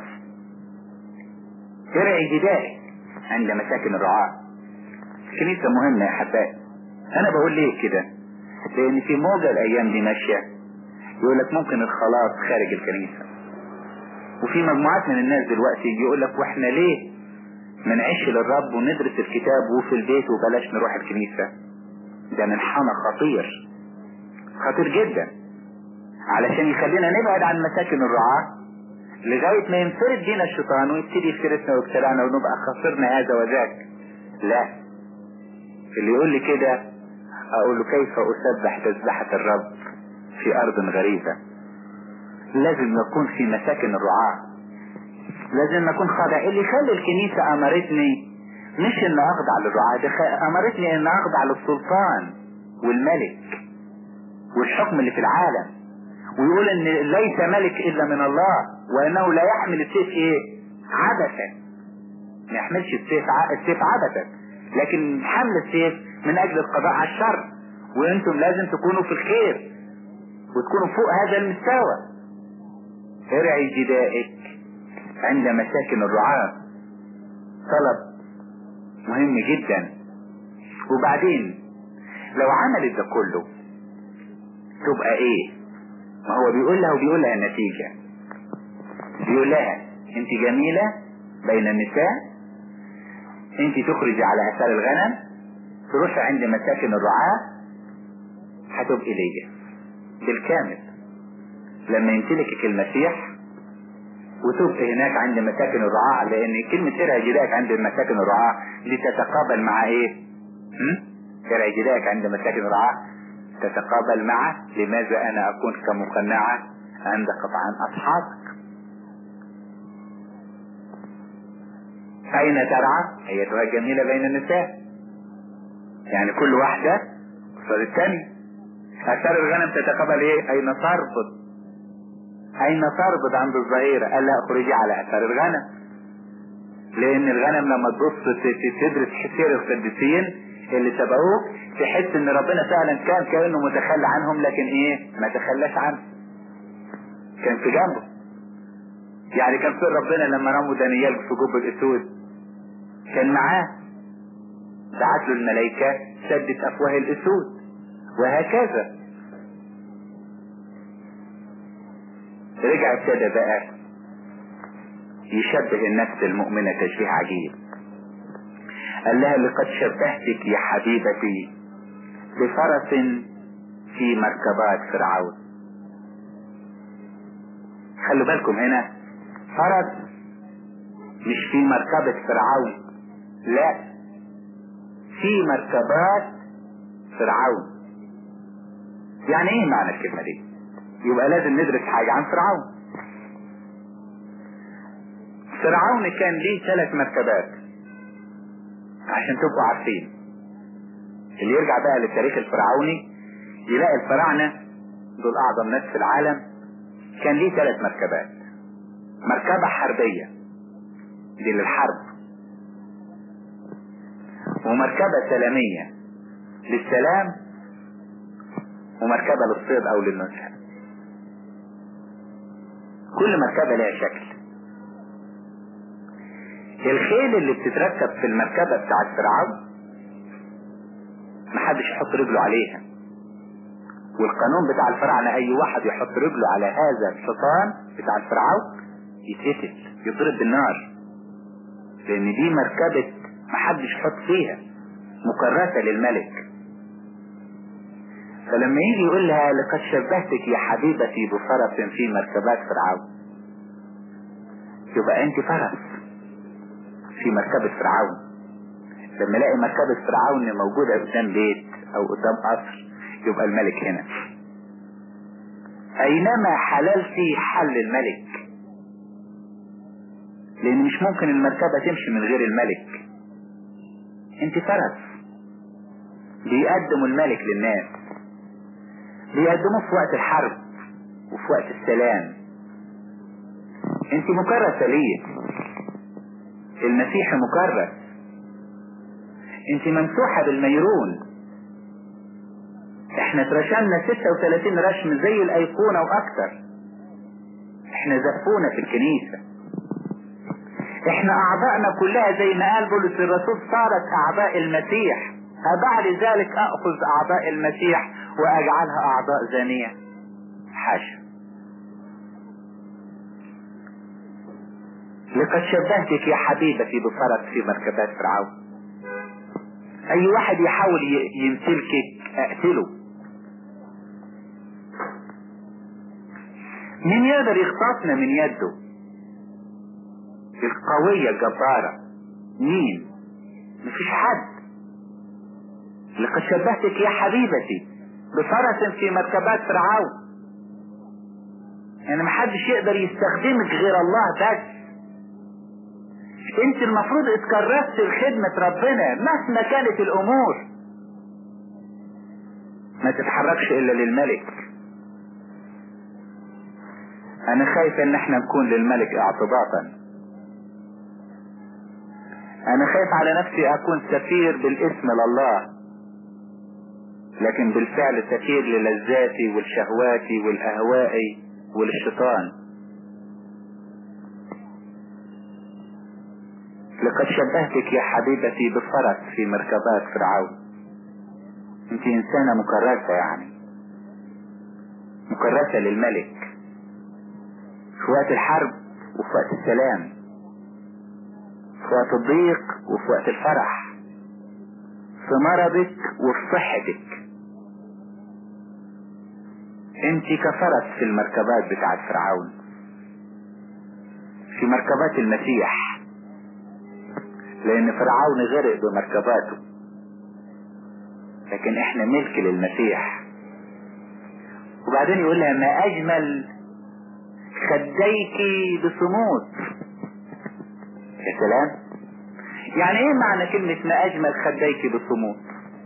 ارعي جدائك عند مساكن الرعاة. كنيسة مهمة يا حبايبي. انا بقول ليه كده؟ لان في موجة الايام دي ماشية يقول لك ممكن الخلاص خارج الكنيسة، وفي مجموعات من الناس دلوقتي يقول لك واحنا ليه ما نعيش للرب وندرس الكتاب وفي البيت وبلاش نروح الكنيسة؟ ده منحنى خطير جدا، علشان يخلينا نبعد عن مساكن الرعاة لغاية ما ينفرد بينا الشيطان ويبتدي يفترسنا ويبتلعنا ونبقى خسرنا هذا وذاك. لا، اللي يقول لي كده اقول له كيف اسبح تسبحة الرب في ارض غريبة؟ لازم نكون في مساكن الرعاة، لازم نكون خاضع. اللي يخلي الكنيسة امرتني مش ان اخضع للرعاة، ده امرتني ان اخضع للسلطان والملك والحكم اللي في العالم، ويقول ان ليس ملك الا من الله، وانه لا يحمل السيف ايه؟ عبثا. ما يحملش السيف عبثا، لكن حمل السيف من اجل القضاء على الشر. وانتم لازم تكونوا في الخير وتكونوا فوق هذا المستوى. ارعي جدائك عند مساكن الرعاة. طلب مهم جدا. وبعدين لو عملت ده كله تبقى ايه؟ ما هو بيقول لها النتيجة، بيقول لها انت جميلة بين النساء، انت تخرجي على اثار الغنم، تروحي عند مساكن الرعاة، هتبقي ليا بالكامل لما يمتلكك المسيح وتبقي هناك عند مساكن الرعاة. لان كلمة ارعي جداك عند مساكن الرعاة دي تتقابل مع ايه؟ ارعي جداك عند مساكن الرعاة تتقابل مع لماذا انا اكون كمقنعة عند قطعان اصحابك. اين ترعى ايتها الجميلة بين النساء؟ يعني كل واحدة قصاد الثانية. اثار الغنم تتقابل ايه؟ اين تربط؟ اين تربط عند الظهيرة؟ قال لا اخرجي على اثار الغنم. لان الغنم لما تبص تدرس سير القديسين اللي سبقوك تحس ان ربنا فعلا كان كأنه متخلى عنهم، لكن ايه؟ ما تخلاش عنه، كان في جنبه. يعني كان في ربنا لما رموا دانيال في جب الاسود كان معاه، دعت له الملائكة سدت افواه الاسود، وهكذا. رجع ابتدى بقى يشبه النفس المؤمنة تشبيه عجيب. قال لها لقد شبهتك يا حبيبتي بفرس في مركبات فرعون. خلوا بالكم هنا، فرس مش في مركبة فرعون، لا، في مركبات فرعون. يعني ايه معنى الكلمة دي؟ يبقى لازم ندرس حاجة عن فرعون. فرعون كان ليه 3 مركبات عشان تبقوا عارفين. اللي يرجع بقى للتاريخ الفرعوني يلاقي الفراعنة دول اعظم ناس في العالم. كان ليه 3 مركبات. مركبة حربية دي للحرب، ومركبة سلامية للسلام، ومركبة للصيد او للنزهة. كل مركبة لها شكل. الخيل اللي بتتركب في المركبة بتاعت فرعون محدش يحط رجله عليها، والقانون بتاع الفراعنة اي واحد يحط رجله على هذا الحصان بتاع الفرعون يتقتل، يضرب بالنار، لان دي مركبة محدش يحط فيها، مكرسة للملك. فلما يجي يقول لها لقد شبهتك يا حبيبتي بفرس في مركبات فرعون، يبقى انت فرس في مركبة فرعون. لما الاقي مركبة فرعون موجودة قدام بيت او قدام قصر يبقى الملك هنا. اينما حللتي حل الملك، لان مش ممكن المركبة تمشي من غير الملك. انت فرس بيقدموا الملك للناس، بيقدموه في وقت الحرب وفي وقت السلام. انت مكرسة ليه؟ المسيح مكرس. انت ممسوحة بالميرون. احنا اترشمنا 36 رشم زي الايقونة واكتر. احنا زفونا في الكنيسة. احنا اعضائنا كلها زي ما قال بولس الرسول صارت اعضاء المسيح. أبعد ذلك اخذ اعضاء المسيح واجعلها اعضاء زانية؟ حاشا. لقد شبهتك يا حبيبتي بفرس في مركبات فرعون. اي واحد يحاول يمتلكك اقتله. مين يقدر يخطفنا من يده القوية الجبارة؟ مين؟ مفيش حد. لقد شبهتك يا حبيبتي بفرس في مركبات فرعون. يعني محدش يقدر يستخدمك غير الله بس. انت المفروض اتكرست لخدمة ربنا مهما كانت الامور. ما تتحركش الا للملك. انا خايف ان احنا نكون للملك اعتباطا. انا خايف على نفسي اكون سفير بالاسم لله، لكن بالفعل سفير للذاتي والشهواتي والاهوائي وللشيطان. لقد شبهتك يا حبيبتي بفرس في مركبات فرعون. انت انسانة مكرسة، يعني مكرسة للملك في وقت الحرب وفي وقت السلام، في وقت الضيق وفي وقت الفرح، في مرضك وفي صحتك. انت كفرس في المركبات بتاعت فرعون، في مركبات المسيح، لان فرعون غرق بمركباته، لكن احنا ملك للمسيح. وبعدين يقول لها ما اجمل خديك بصمود. يا سلام، يعني ايه معنى كلمة ما اجمل خديك بصمود؟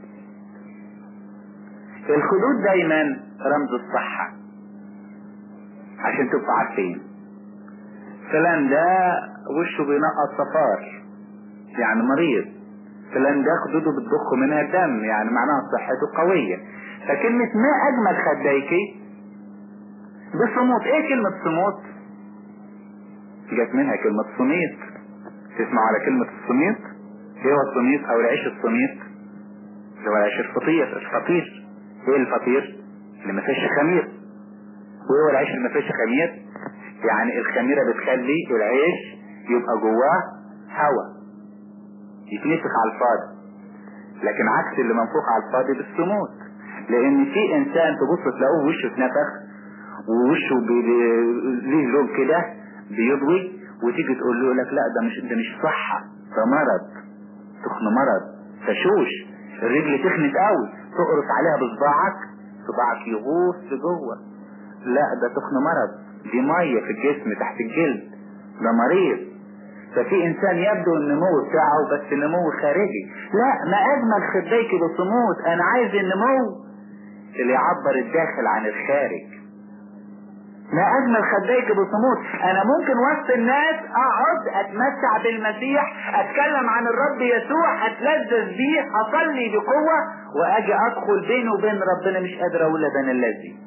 الخدود دايما رمز الصحة، عشان تبقوا عارفين. فلان ده وشه بينقط صفار، يعني مريض. فلان ده خدوده بتضخ منها الدم، يعني معناها صحته قوية. فكلمة ما اجمل خديك بصمود. ايه كلمة صمود؟ جت منها كلمة صميت. تسمعوا على كلمة الصميت؟ ايه هو الصميت او العيش الصميت؟ اللي هو العيش الفطير. الفطير ايه الفطير؟ اللي ما فيش خمير. وايه هو العيش اللي ما فيش خمير؟ يعني الخميرة بتخلي العيش يبقى جواه هواء يتنفخ على الفاضي، لكن عكس اللي منفوخ على الفاضي بالصمود. لان في انسان تبص تلاقوه وشه اتنفخ ووشه ليه لون كده بيضوي، وتيجي تقول له لك لا ده مش صحة، ده مرض، تخن مرض، تشوش، الرجل تخنت قوي، تقرص عليها بصباعك صباعك يغوص لجوه، لا ده تخن مرض، دي مية في الجسم تحت الجلد، ده مريض. ففي انسان يبدو النمو بتاعه بس نمو خارجي. لا، ما اجمل خديك بصمود. انا عايز النمو اللي يعبر الداخل عن الخارج. ما اجمل خديك بصمود. انا ممكن وسط الناس اقعد اتمتع بالمسيح، اتكلم عن الرب يسوع، اتلذذ بيه، اصلي بقوة، واجي ادخل بينه وبين ربنا مش قادر اقول ده انا الذي.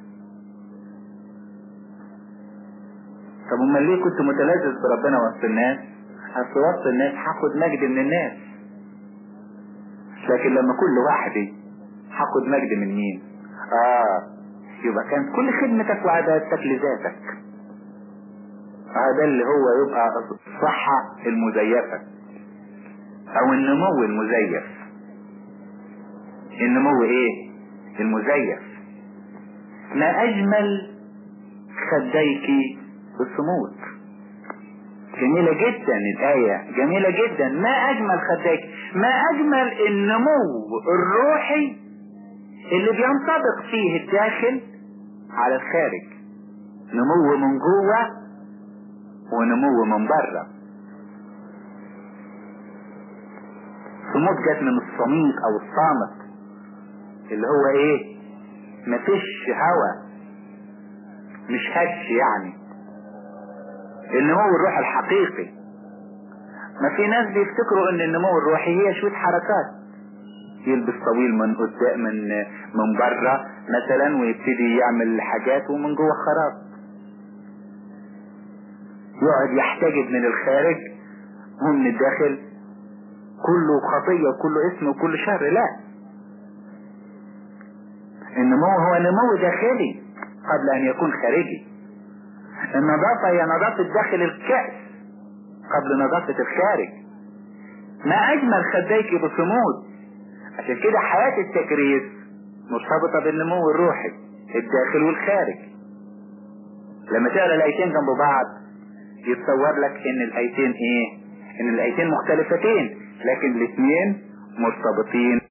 طب امال ليه كنت متلذذ بربنا وسط الناس؟ اصل وسط الناس هاخد مجد من الناس، لكن لما كل وحدي هاخد مجد من مين؟ يبقى كانت كل خدمتك وعبادتك لذاتك. هذا اللي هو يبقى الصحة المزيفة او النمو المزيف. النمو ايه؟ المزيف. ما اجمل خديك بالصمود. جميلة جدا الآية، جميلة جدا. ما اجمل خديك، ما اجمل النمو الروحي اللي بينطبق فيه الداخل على الخارج. نمو من جوه ونمو من بره. صمود جت من الصميت او الصامت، اللي هو ايه؟ مفيش هوا، مش هش يعني. النمو الروحي الحقيقي. ما في ناس بيفتكروا ان النمو الروحي هي شوية حركات، يلبس طويل من قدام من بره مثلا ويبتدي يعمل حاجات ومن جوه خراب، يقعد يحتجب من الخارج ومن الداخل كله خطية وكله اسم وكله شر. لا، النمو هو نمو داخلي قبل ان يكون خارجي. النظافة هي نظافة داخل الكأس قبل نظافة الخارج. ما اجمل خديك بصمود. عشان كده حياة التكريس مرتبطة بالنمو الروحي الداخل والخارج. لما تقرأ الايتين جنب بعض يتصور لك ان الايتين ايه؟ ان الايتين مختلفتين، لكن الاثنين مرتبطين